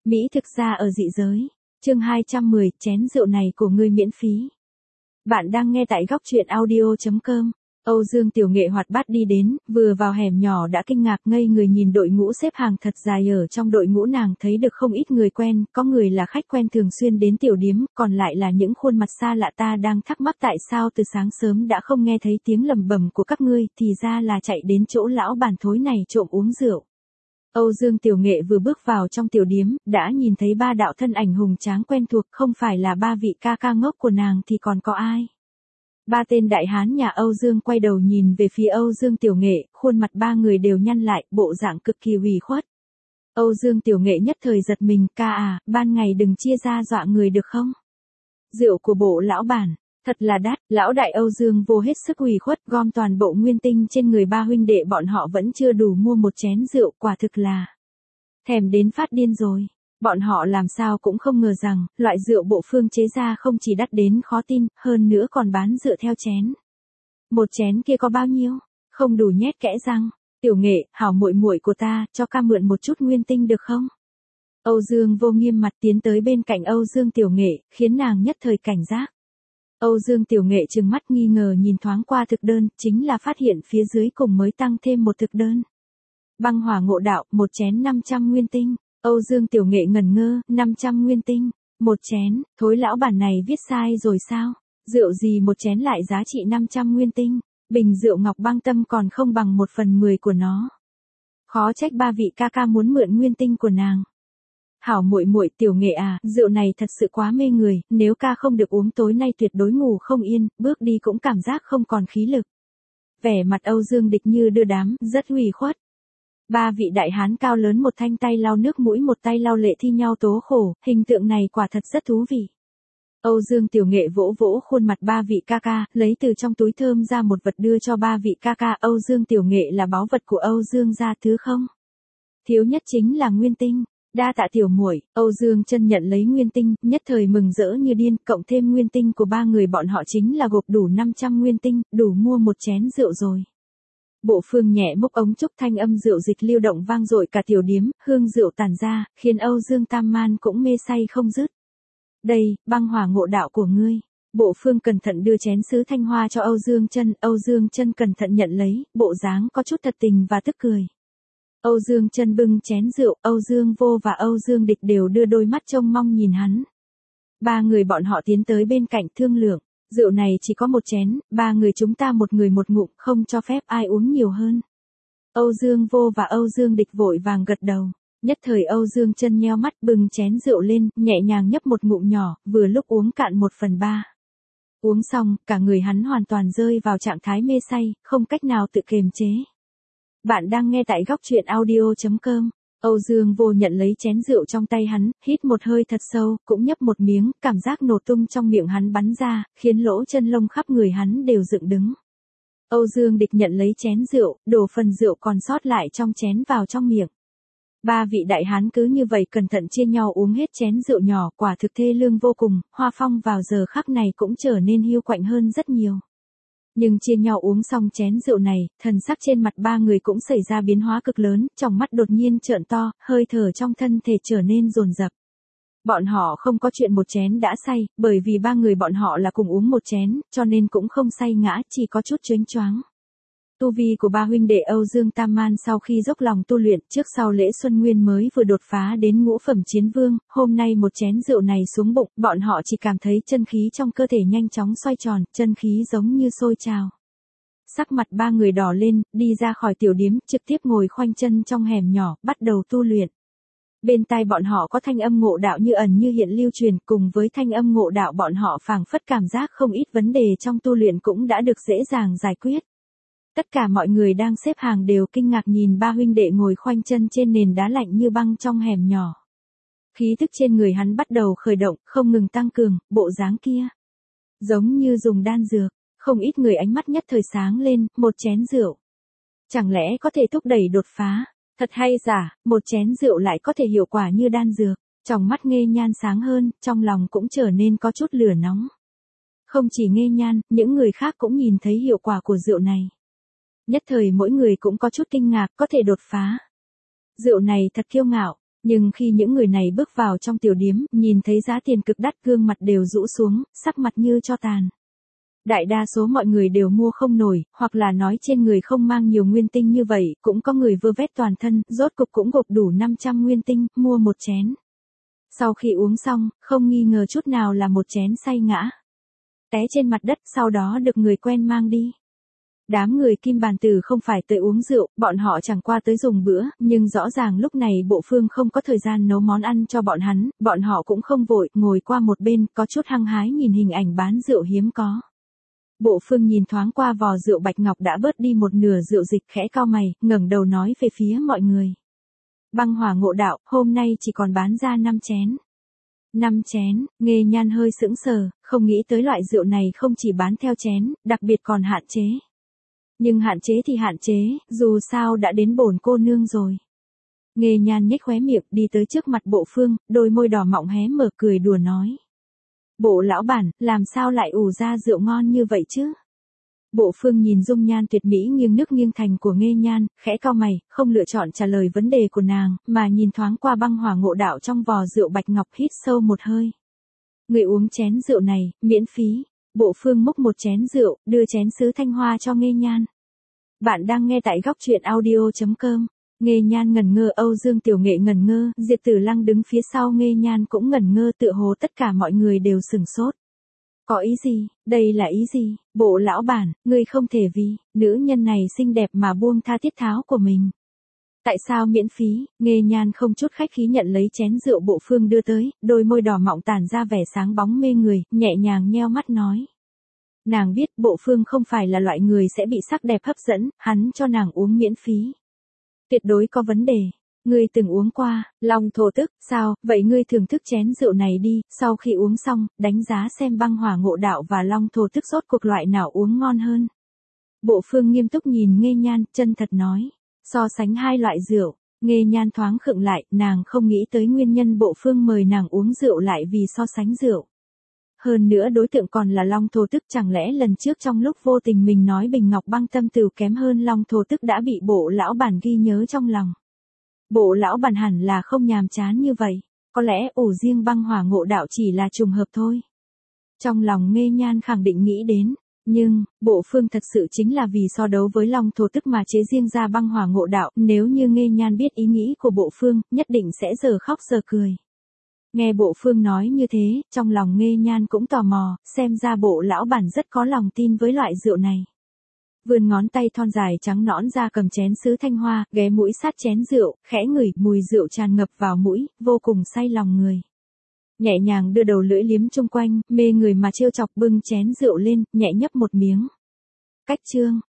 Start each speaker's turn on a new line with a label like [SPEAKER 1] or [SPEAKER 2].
[SPEAKER 1] Mỹ thực ra ở dị giới. Chương 210, chén rượu này của ngươi miễn phí. Bạn đang nghe tại góc truyện audio.com. Âu Dương Tiểu Nghệ hoạt bát đi đến, vừa vào hẻm nhỏ đã kinh ngạc ngây người nhìn đội ngũ xếp hàng thật dài. Ở trong đội ngũ nàng thấy được không ít người quen, có người là khách quen thường xuyên đến tiểu điếm, còn lại là những khuôn mặt xa lạ. Ta đang thắc mắc tại sao từ sáng sớm đã không nghe thấy tiếng lẩm bẩm của các ngươi, thì ra là chạy đến chỗ lão bản thối này trộm uống rượu. Âu Dương Tiểu Nghệ vừa bước vào trong tiểu điếm, đã nhìn thấy ba đạo thân ảnh hùng tráng quen thuộc, không phải là ba vị ca ca ngốc của nàng thì còn có ai. Ba tên đại hán nhà Âu Dương quay đầu nhìn về phía Âu Dương Tiểu Nghệ, khuôn mặt ba người đều nhăn lại, bộ dạng cực kỳ ủy khuất. Âu Dương Tiểu Nghệ nhất thời giật mình, ca à, ban ngày đừng chia ra dọa người được không? Rượu của bộ lão bản, thật là đắt. Lão đại Âu Dương vô hết sức ủy khuất, gom toàn bộ nguyên tinh trên người ba huynh đệ bọn họ vẫn chưa đủ mua một chén rượu, quả thực là thèm đến phát điên rồi. Bọn họ làm sao cũng không ngờ rằng, loại rượu bộ Phương chế ra không chỉ đắt đến khó tin, hơn nữa còn bán dựa theo chén. Một chén kia có bao nhiêu? Không đủ nhét kẽ răng. Tiểu Nghệ, hảo muội muội của ta, cho ca mượn một chút nguyên tinh được không? Âu Dương vô nghiêm mặt tiến tới bên cạnh Âu Dương Tiểu Nghệ, khiến nàng nhất thời cảnh giác. Âu Dương Tiểu Nghệ trừng mắt nghi ngờ nhìn thoáng qua thực đơn, chính là phát hiện phía dưới cùng mới tăng thêm một thực đơn. Băng hỏa ngộ đạo, một chén 500 nguyên tinh. Âu Dương Tiểu Nghệ ngẩn ngơ, 500 nguyên tinh, một chén, thối lão bản này viết sai rồi sao? Rượu gì một chén lại giá trị 500 nguyên tinh, bình rượu Ngọc Băng Tâm còn không bằng 1/10 của nó. Khó trách ba vị ca ca muốn mượn nguyên tinh của nàng. Hảo muội muội Tiểu Nghệ à, rượu này thật sự quá mê người, nếu ca không được uống tối nay tuyệt đối ngủ không yên, bước đi cũng cảm giác không còn khí lực. Vẻ mặt Âu Dương Địch như đưa đám, rất ủy khuất. Ba vị đại hán cao lớn một thanh tay lau nước mũi một tay lau lệ thi nhau tố khổ, hình tượng này quả thật rất thú vị. Âu Dương Tiểu Nghệ vỗ vỗ khuôn mặt ba vị ca ca, lấy từ trong túi thơm ra một vật đưa cho ba vị ca ca. Âu Dương Tiểu Nghệ là báu vật của Âu Dương gia thứ không? Thiếu nhất chính là nguyên tinh. Đa tạ tiểu muội. Âu Dương Chân nhận lấy nguyên tinh, nhất thời mừng rỡ như điên, cộng thêm nguyên tinh của ba người bọn họ chính là gộp đủ 500 nguyên tinh, đủ mua một chén rượu rồi. Bộ Phương nhẹ múc ống trúc, thanh âm rượu dịch lưu động vang dội cả tiểu điếm, hương rượu tản ra, khiến Âu Dương Tam Man cũng mê say không dứt. Đây, băng hỏa ngộ đạo của ngươi. Bộ Phương cẩn thận đưa chén sứ thanh hoa cho Âu Dương Chân, Âu Dương Chân cẩn thận nhận lấy, bộ dáng có chút thật tình và tức cười. Âu Dương Chân bưng chén rượu, Âu Dương Vô và Âu Dương Địch đều đưa đôi mắt trông mong nhìn hắn. Ba người bọn họ tiến tới bên cạnh thương lượng. Rượu này chỉ có một chén, ba người chúng ta một người một ngụm, không cho phép ai uống nhiều hơn. Âu Dương Vô và Âu Dương Địch vội vàng gật đầu. Nhất thời Âu Dương Chân nheo mắt bưng chén rượu lên, nhẹ nhàng nhấp một ngụm nhỏ, vừa lúc uống cạn 1/3. Uống xong, cả người hắn hoàn toàn rơi vào trạng thái mê say, không cách nào tự kiềm chế. Bạn đang nghe tại góc truyện audio.com. Âu Dương Vô nhận lấy chén rượu trong tay hắn, hít một hơi thật sâu, cũng nhấp một miếng, cảm giác nổ tung trong miệng hắn bắn ra, khiến lỗ chân lông khắp người hắn đều dựng đứng. Âu Dương Địch nhận lấy chén rượu, đổ phần rượu còn sót lại trong chén vào trong miệng. Ba vị đại hán cứ như vậy cẩn thận chia nhau uống hết chén rượu nhỏ, quả thực thê lương vô cùng, Hoa Phong vào giờ khắc này cũng trở nên hiu quạnh hơn rất nhiều. Nhưng chia nhau uống xong chén rượu này, thần sắc trên mặt ba người cũng xảy ra biến hóa cực lớn, trong mắt đột nhiên trợn to, hơi thở trong thân thể trở nên dồn dập. Bọn họ không có chuyện một chén đã say, bởi vì ba người bọn họ là cùng uống một chén, cho nên cũng không say ngã, chỉ có chút chênh choáng. Tu vi của ba huynh đệ Âu Dương Tam Man sau khi dốc lòng tu luyện, trước sau lễ Xuân Nguyên mới vừa đột phá đến ngũ phẩm chiến vương, hôm nay một chén rượu này xuống bụng, bọn họ chỉ cảm thấy chân khí trong cơ thể nhanh chóng xoay tròn, chân khí giống như sôi trào. Sắc mặt ba người đỏ lên, đi ra khỏi tiểu điếm, trực tiếp ngồi khoanh chân trong hẻm nhỏ, bắt đầu tu luyện. Bên tai bọn họ có thanh âm ngộ đạo như ẩn như hiện lưu truyền, cùng với thanh âm ngộ đạo bọn họ phảng phất cảm giác không ít vấn đề trong tu luyện cũng đã được dễ dàng giải quyết. Tất cả mọi người đang xếp hàng đều kinh ngạc nhìn ba huynh đệ ngồi khoanh chân trên nền đá lạnh như băng trong hẻm nhỏ. Khí tức trên người hắn bắt đầu khởi động, không ngừng tăng cường, bộ dáng kia giống như dùng đan dược, không ít người ánh mắt nhất thời sáng lên, một chén rượu. Chẳng lẽ có thể thúc đẩy đột phá? Thật hay giả, một chén rượu lại có thể hiệu quả như đan dược. Trong mắt Nghê Nhan sáng hơn, trong lòng cũng trở nên có chút lửa nóng. Không chỉ Nghê Nhan, những người khác cũng nhìn thấy hiệu quả của rượu này. Nhất thời mỗi người cũng có chút kinh ngạc, có thể đột phá. Rượu này thật kiêu ngạo, Nhưng khi những người này bước vào trong tiểu điếm, nhìn thấy giá tiền cực đắt, gương mặt đều rũ xuống, sắc mặt như tro tàn. Đại đa số mọi người đều mua không nổi, hoặc là nói trên người không mang nhiều nguyên tinh như vậy, cũng có người vơ vét toàn thân, rốt cục cũng gộp đủ 500 nguyên tinh, mua một chén. Sau khi uống xong, không nghi ngờ chút nào là một chén say ngã. Té trên mặt đất, sau đó được người quen mang đi. Đám người Kim Bàn Tử không phải tới uống rượu, bọn họ chẳng qua tới dùng bữa, nhưng rõ ràng lúc này Bộ Phương không có thời gian nấu món ăn cho bọn họ cũng không vội, ngồi qua một bên, có chút hăng hái nhìn hình ảnh bán rượu hiếm có. Bộ Phương nhìn thoáng qua vò rượu bạch ngọc đã bớt đi một nửa rượu dịch, khẽ cau mày, ngẩng đầu nói về phía mọi người. Băng Hỏa Ngộ Đạo, hôm nay chỉ còn bán ra 5 chén. 5 chén, Nghê Nhan hơi sững sờ, không nghĩ tới loại rượu này không chỉ bán theo chén, đặc biệt còn hạn chế. Nhưng hạn chế thì hạn chế, dù sao đã đến bổn cô nương rồi. Nghê Nhan nhếch khóe miệng đi tới trước mặt Bộ Phương, đôi môi đỏ mọng hé mở cười đùa nói. Bộ lão bản, làm sao lại ủ ra rượu ngon như vậy chứ? Bộ Phương nhìn dung nhan tuyệt mỹ nghiêng nước nghiêng thành của Nghê Nhan, khẽ cau mày, không lựa chọn trả lời vấn đề của nàng, mà nhìn thoáng qua Băng Hỏa Ngộ Đạo trong vò rượu bạch ngọc, hít sâu một hơi. Người uống chén rượu này, miễn phí. Bộ Phương múc một chén rượu, đưa chén sứ thanh hoa cho Nghê Nhan. Bạn đang nghe tại góc truyện audio.com. Nghê Nhan ngẩn ngơ, Âu Dương Tiểu Nghệ ngẩn ngơ, Diệp Tử Lăng đứng phía sau Nghê Nhan cũng ngẩn ngơ, tựa hồ tất cả mọi người đều sửng sốt. Có ý gì, đây là ý gì, Bộ lão bản, ngươi không thể vì nữ nhân này xinh đẹp mà buông tha tiết tháo của mình. Tại sao miễn phí? Nghê Nhan không chút khách khí nhận lấy chén rượu Bộ Phương đưa tới, đôi môi đỏ mọng tản ra vẻ sáng bóng mê người, nhẹ nhàng nheo mắt nói. Nàng biết Bộ Phương không phải là loại người sẽ bị sắc đẹp hấp dẫn, hắn cho nàng uống miễn phí. Tuyệt đối có vấn đề. Ngươi từng uống qua, Long Thổ Tức, sao, vậy ngươi thưởng thức chén rượu này đi, sau khi uống xong, đánh giá xem Băng Hỏa Ngộ Đạo và Long Thổ Tức rốt cuộc loại nào uống ngon hơn. Bộ Phương nghiêm túc nhìn Nghê Nhan, chân thật nói. So sánh hai loại rượu, Nghê Nhan thoáng khựng lại, nàng không nghĩ tới nguyên nhân Bộ Phương mời nàng uống rượu lại vì so sánh rượu. Hơn nữa đối tượng còn là Long Thổ Tức, chẳng lẽ lần trước trong lúc vô tình mình nói Bình Ngọc Băng Tâm Tửu kém hơn Long Thổ Tức đã bị Bộ lão bản ghi nhớ trong lòng. Bộ lão bản hẳn là không nhàm chán như vậy, có lẽ ủ riêng Băng Hỏa Ngộ Đạo chỉ là trùng hợp thôi. Trong lòng Nghê Nhan khẳng định nghĩ đến, nhưng, Bộ Phương thật sự chính là vì so đấu với Long Thổ Tức mà chế riêng ra Băng Hỏa Ngộ Đạo, nếu như Nghê Nhan biết ý nghĩ của Bộ Phương, nhất định sẽ giờ khóc giờ cười. Nghe Bộ Phương nói như thế, trong lòng Nghê Nhan cũng tò mò, xem ra Bộ lão bản rất có lòng tin với loại rượu này. Vươn ngón tay thon dài trắng nõn ra cầm chén sứ thanh hoa, ghé mũi sát chén rượu, khẽ ngửi, mùi rượu tràn ngập vào mũi, vô cùng say lòng người. Nhẹ nhàng đưa đầu lưỡi liếm chung quanh, mê người mà trêu chọc, bưng chén rượu lên, nhẹ nhấp một miếng. Cách chương,